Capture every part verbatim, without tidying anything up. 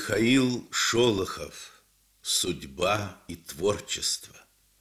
Михаил Шолохов. Судьба и творчество.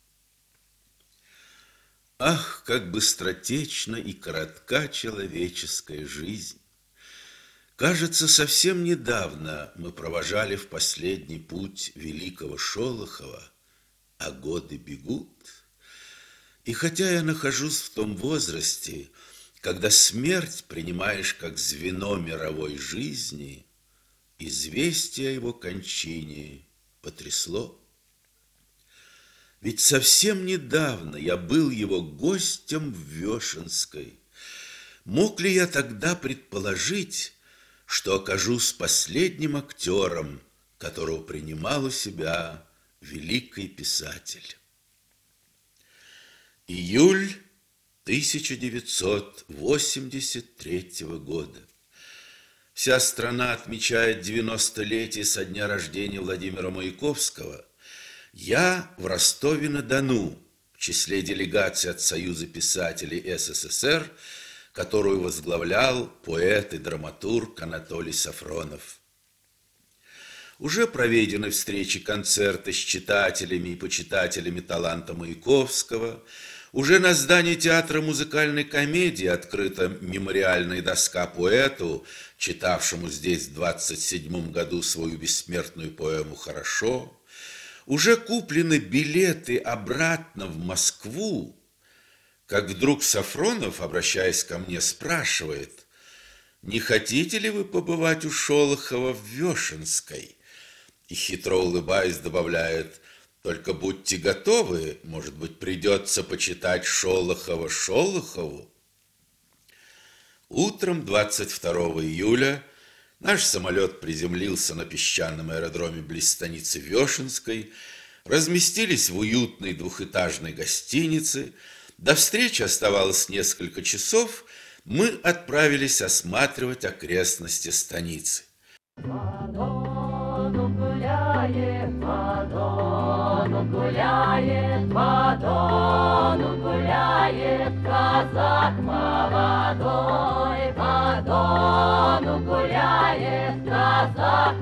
Ах, как быстротечна и коротка человеческая жизнь! Кажется, совсем недавно мы провожали в последний путь великого Шолохова, а годы бегут. И хотя я нахожусь в том возрасте, когда смерть принимаешь как звено мировой жизни, известие о его кончине потрясло. Ведь совсем недавно я был его гостем в Вешенской. Мог ли я тогда предположить, что окажусь последним актером, которого принимал у себя великий писатель? Июль тысяча девятьсот восемьдесят третьего года. Вся страна отмечает девяностолетие со дня рождения Владимира Маяковского. Я в Ростове-на-Дону, в числе делегации от Союза писателей СССР, которую возглавлял поэт и драматург Анатолий Сафронов. Уже проведены встречи-концерты с читателями и почитателями таланта Маяковского. Уже на здании театра музыкальной комедии открыта мемориальная доска поэту, читавшему здесь в двадцать седьмом году свою бессмертную поэму «Хорошо». Уже куплены билеты обратно в Москву, как вдруг Сафронов, обращаясь ко мне, спрашивает: «Не хотите ли вы побывать у Шолохова в Вешенской?» И, хитро улыбаясь, добавляет: «Только будьте готовы, может быть, придется почитать Шолохова Шолохову». Утром двадцать второго июля наш самолет приземлился на песчаном аэродроме близ станицы Вешенской, разместились в уютной двухэтажной гостинице. До встречи оставалось несколько часов, мы отправились осматривать окрестности станицы. По Дону гуляет, по Дону гуляет, по Дону гуляет казак молодой, по Дону гуляет казак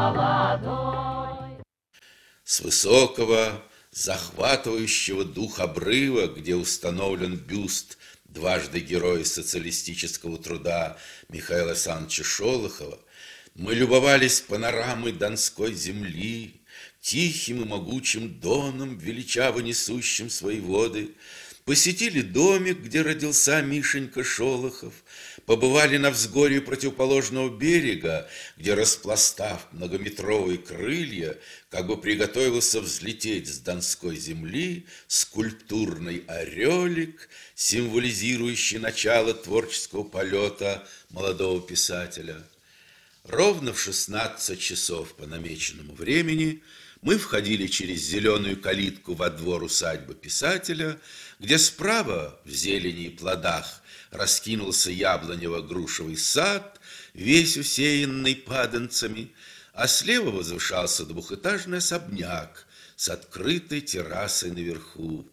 молодой. С высокого, захватывающего дух обрыва, где установлен бюст дважды героя социалистического труда Михаила Александровича Шолохова, мы любовались панорамой Донской земли, тихим и могучим Доном, величаво несущим свои воды, посетили домик, где родился Мишенька Шолохов, побывали на взгорье противоположного берега, где, распластав многометровые крылья, как бы приготовился взлететь с Донской земли скульптурный орелик, символизирующий начало творческого полета молодого писателя. Ровно в шестнадцать часов по намеченному времени мы входили через зеленую калитку во двор усадьбы писателя, где справа, в зелени и плодах, раскинулся яблонево-грушевый сад, весь усеянный паданцами, а слева возвышался двухэтажный особняк с открытой террасой наверху.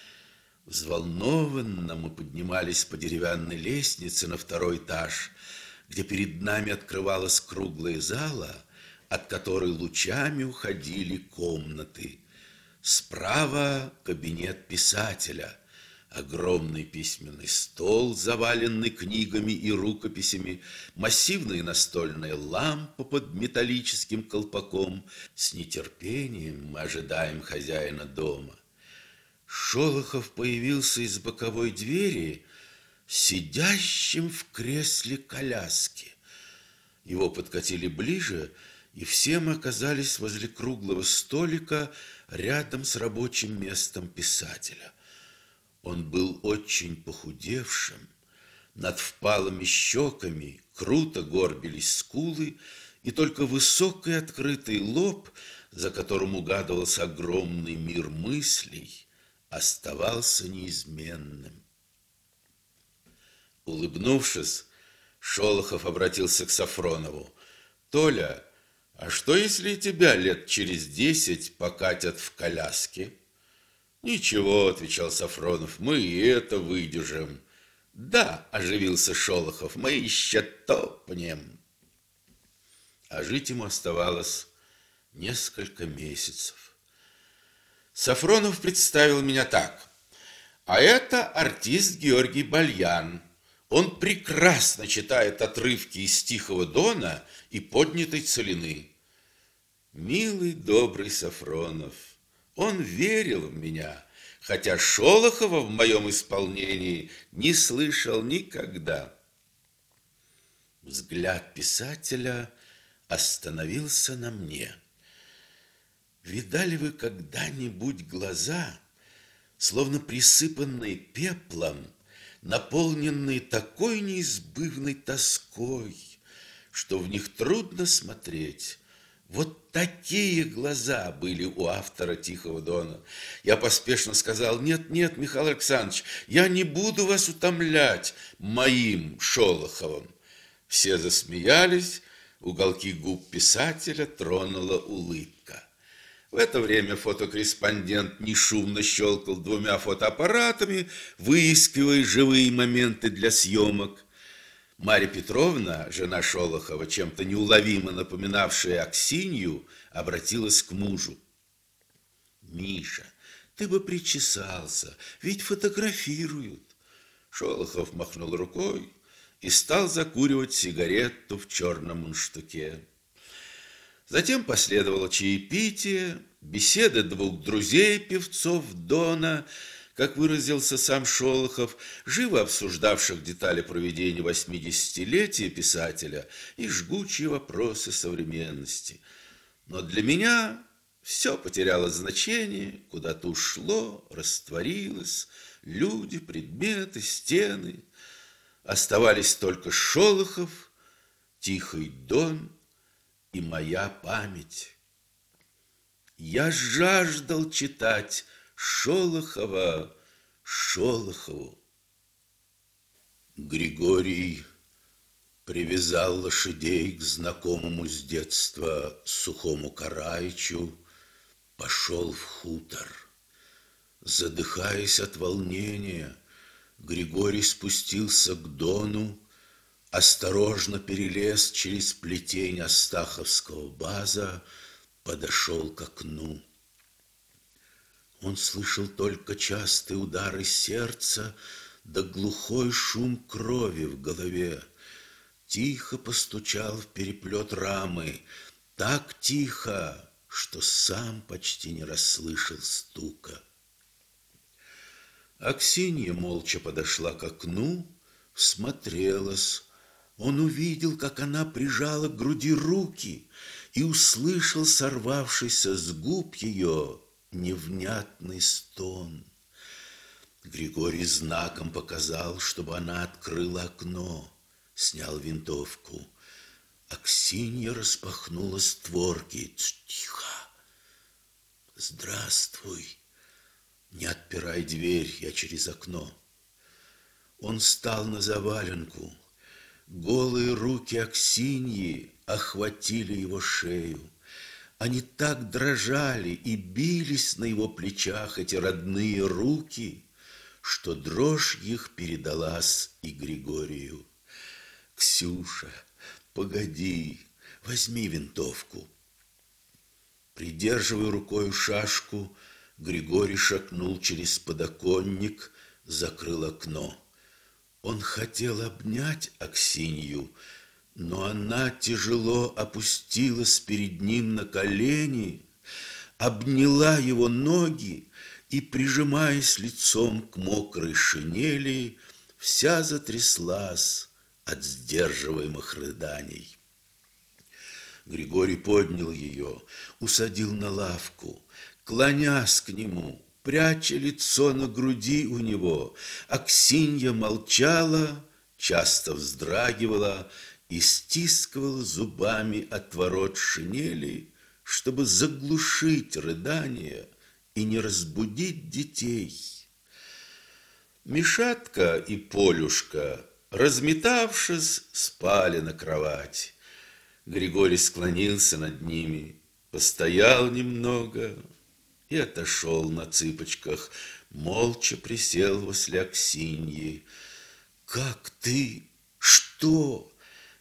Взволнованно мы поднимались по деревянной лестнице на второй этаж, где перед нами открывалась круглая зала, от которой лучами уходили комнаты. Справа кабинет писателя, огромный письменный стол, заваленный книгами и рукописями, массивная настольная лампа под металлическим колпаком. С нетерпением мы ожидаем хозяина дома. Шолохов появился из боковой двери, сидящим в кресле коляски. Его подкатили ближе, и все мы оказались возле круглого столика рядом с рабочим местом писателя. Он был очень похудевшим, над впалыми щеками круто горбились скулы, и только высокий открытый лоб, за которым угадывался огромный мир мыслей, оставался неизменным. Улыбнувшись, Шолохов обратился к Сафронову: «Толя, а что, если тебя лет через десять покатят в коляске?» «Ничего», — отвечал Сафронов, — «мы и это выдержим». «Да», — оживился Шолохов, — «мы еще топнем». а жить ему оставалось несколько месяцев. Сафронов представил меня так. А это артист Георгий Бальян. Он прекрасно читает отрывки из «Тихого дона» и «Поднятой целины». Милый, добрый Сафронов, он верил в меня, хотя Шолохова в моем исполнении не слышал никогда. Взгляд писателя остановился на мне. Видали вы когда-нибудь глаза, словно присыпанные пеплом, наполненные такой неизбывной тоской, что в них трудно смотреть? Вот такие глаза были у автора «Тихого дона». Я поспешно сказал: нет, нет, Михаил Александрович, я не буду вас утомлять моим Шолоховым. Все засмеялись, уголки губ писателя тронула улыбка. В это время фотокорреспондент нешумно щелкал двумя фотоаппаратами, выискивая живые моменты для съемок. Марья Петровна, жена Шолохова, чем-то неуловимо напоминавшая Аксинью, обратилась к мужу. «Миша, ты бы причесался, ведь фотографируют». Шолохов махнул рукой и стал закуривать сигарету в черном мундштуке. Затем последовало чаепитие, беседы двух друзей певцов Дона, как выразился сам Шолохов, живо обсуждавших детали проведения восьмидесятилетия писателя и жгучие вопросы современности. Но для меня все потеряло значение, куда-то ушло, растворилось, люди, предметы, стены. Оставались только Шолохов, Тихий дон и моя память. Я жаждал читать Шолохова Шолохову. Григорий привязал лошадей к знакомому с детства сухому караичу, пошел в хутор. Задыхаясь от волнения, Григорий спустился к дону, осторожно перелез через плетень Астаховского база, подошел к окну. Он слышал только частые удары сердца да глухой шум крови в голове. Тихо постучал в переплет рамы, так тихо, что сам почти не расслышал стука. Аксинья молча подошла к окну, всмотрелась. Он увидел, как она прижала к груди руки, и услышал сорвавшийся с губ ее невнятный стон. Григорий знаком показал, чтобы она открыла окно, снял винтовку. Аксинья распахнула створки. Тихо. Здравствуй. Не отпирай дверь, я через окно. Он встал на заваленку. Голые руки Аксиньи охватили его шею. Они так дрожали и бились на его плечах, эти родные руки, что дрожь их передалась и Григорию. «Ксюша, погоди, возьми винтовку». Придерживая рукою шашку, Григорий шагнул через подоконник, закрыл окно. Он хотел обнять Аксинью, но она тяжело опустилась перед ним на колени, обняла его ноги и, прижимаясь лицом к мокрой шинели, вся затряслась от сдерживаемых рыданий. Григорий поднял ее, усадил на лавку, клонясь к нему, пряча лицо на груди у него. Аксинья молчала, часто вздрагивала и стискивала зубами отворот шинели, чтобы заглушить рыдания и не разбудить детей. Мишатка и Полюшка, разметавшись, спали на кровать. Григорий склонился над ними, постоял немного и отошел на цыпочках, молча присел возле Аксиньи. «Как ты? Что?»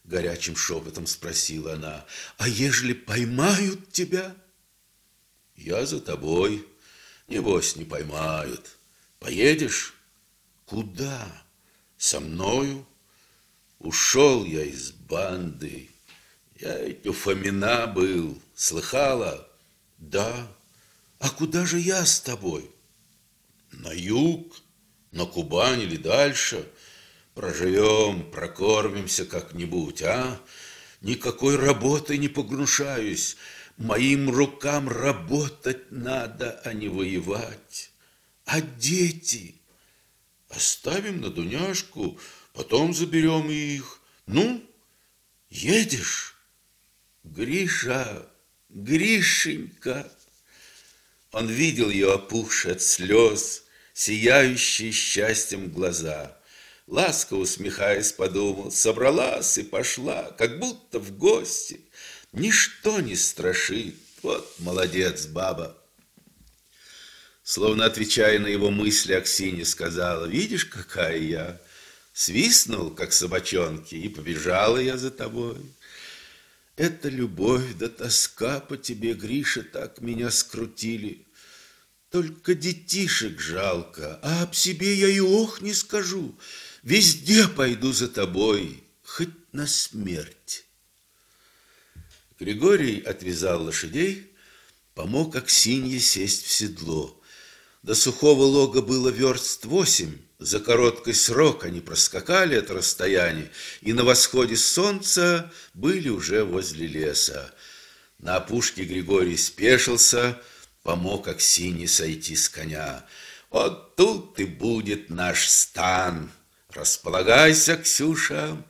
горячим шепотом спросила она. А ежели поймают тебя? Я за тобой. Небось, не поймают. Поедешь? Куда? Со мною? Ушел я из банды. Я ведь у Фомина был. Слыхала? Да. А куда же я с тобой? На юг, на Кубань или дальше. Проживем, прокормимся как-нибудь, а? Никакой работой не погнушаюсь. Моим рукам работать надо, а не воевать. А дети? Оставим на Дуняшку, потом заберем их. Ну, едешь? Гриша, Гришенька. Он видел ее опухшие от слез, сияющие счастьем глаза. Ласково усмехаясь, подумал, собралась и пошла, как будто в гости. Ничто не страшит. Вот молодец, баба. Словно отвечая на его мысли, Аксинья сказала, видишь, какая я. Свистнул, как собачонки, и побежала я за тобой. Это любовь да тоска по тебе, Гриша, так меня скрутили. Только детишек жалко, а об себе я и ох не скажу. Везде пойду за тобой, хоть на смерть. Григорий отвязал лошадей, помог Аксинье сесть в седло. До Сухого Лога было верст восемь. За короткий срок они проскакали это расстояние, и на восходе солнца были уже возле леса. На опушке Григорий спешился, помог Аксинье сойти с коня. Вот тут и будет наш стан. Располагайся, Ксюша.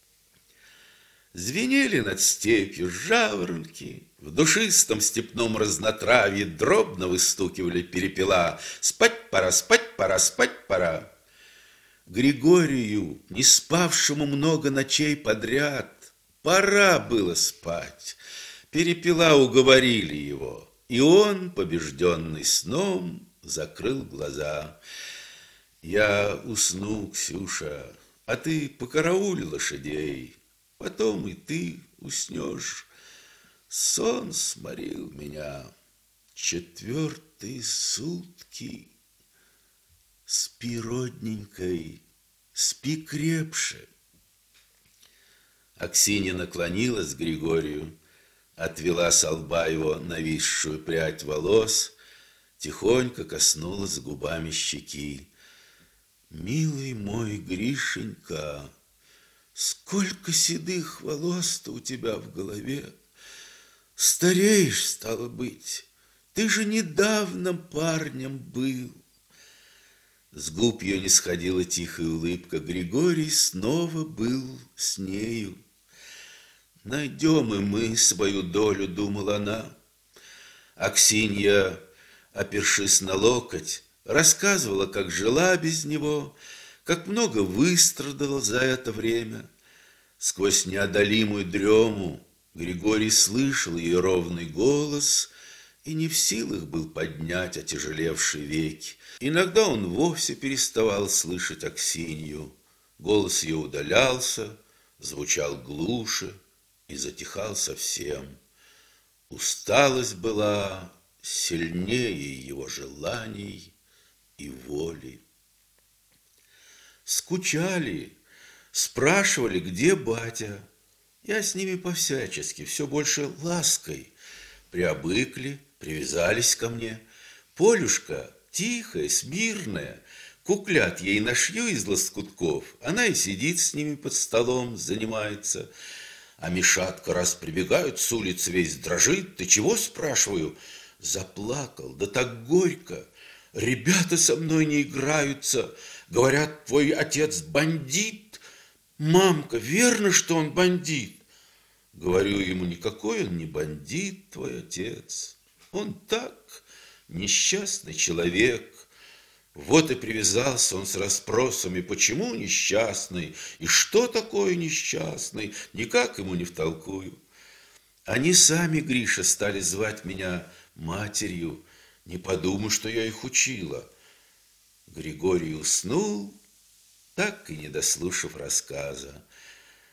Звенели над степью жаворонки, в душистом степном разнотравье дробно выстукивали перепела. Спать пора, спать пора, спать пора. Григорию, не спавшему много ночей подряд, пора было спать. Перепела уговорили его, и он, побежденный сном, закрыл глаза. Я усну, Ксюша, а ты покараули лошадей. Потом и ты уснешь. Сон сморил меня. Четвертые сутки. Спи, родненькой, спи крепше. Аксинья наклонилась к Григорию, отвела со лба его нависшую прядь волос, тихонько коснулась губами щеки. Милый мой Гришенька, сколько седых волос-то у тебя в голове. Стареешь, стало быть. Ты же недавно парнем был. С губ ее не сходила тихая улыбка. Григорий снова был с нею. Найдем и мы свою долю, думала она. Аксинья, опершись на локоть, рассказывала, как жила без него, как много выстрадала за это время. Сквозь неодолимую дрему Григорий слышал ее ровный голос и не в силах был поднять отяжелевшие веки. Иногда он вовсе переставал слышать Аксинью. Голос ее удалялся, звучал глуше и затихал совсем. Усталость была сильнее его желаний и воли. Скучали, спрашивали, где батя. Я с ними по-всячески, все больше лаской. Приобыкли, привязались ко мне. Полюшка тихая, смирная, куклят ей нашью из лоскутков. Она и сидит с ними под столом, занимается. А Мишатка раз прибегают с улицы, весь дрожит. Ты чего, спрашиваю? Заплакал, да так горько. Ребята со мной не играются. Говорят, твой отец бандит. Мамка, верно, что он бандит? Говорю ему, никакой он не бандит, твой отец. Он так, несчастный человек. Вот и привязался он с расспросами, почему несчастный, и что такое несчастный, никак ему не втолкую. Они сами, Гриша, стали звать меня матерью. Не подумай, что я их учила. Григорий уснул, так и не дослушав рассказа.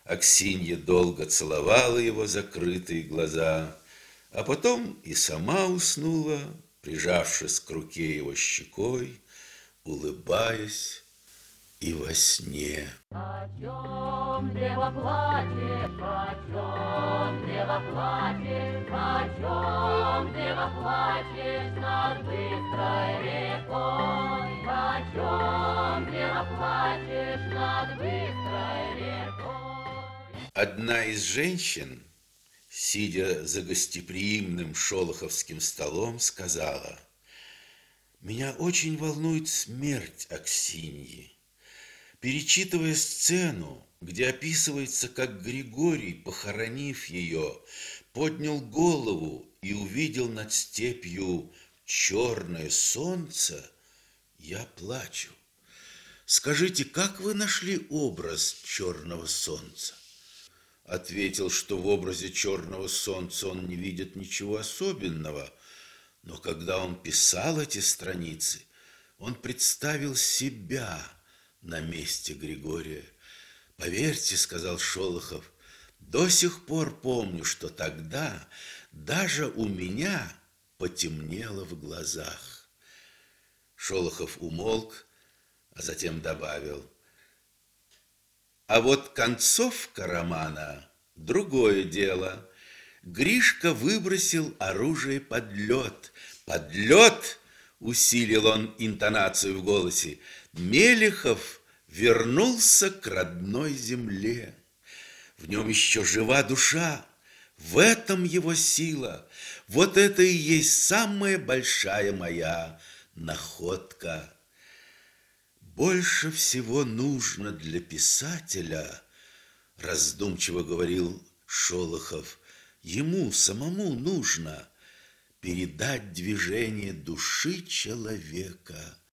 Аксинья долго целовала его закрытые глаза, а потом и сама уснула, прижавшись к руке его щекой, улыбаясь и во сне. О чем дева плачет, о чем дева плачет, о чем дева плачет над быстрой рекой, о чем дева плачет над быстрой рекой. Одна из женщин, сидя за гостеприимным шолоховским столом, сказала: «Меня очень волнует смерть Аксиньи». Перечитывая сцену, где описывается, как Григорий, похоронив ее, поднял голову и увидел над степью черное солнце, я плачу. Скажите, как вы нашли образ черного солнца? Ответил, что в образе черного солнца он не видит ничего особенного, но когда он писал эти страницы, он представил себя на месте Григория. «Поверьте, — сказал Шолохов, — до сих пор помню, что тогда даже у меня потемнело в глазах». Шолохов умолк, а затем добавил: «А вот концовка романа — другое дело. Гришка выбросил оружие под лед. Под лед!» — усилил он интонацию в голосе. «Мелехов вернулся к родной земле. В нем еще жива душа. В этом его сила. Вот это и есть самая большая моя находка. Больше всего нужно для писателя, — раздумчиво говорил Шолохов, — ему самому нужно передать движение души человека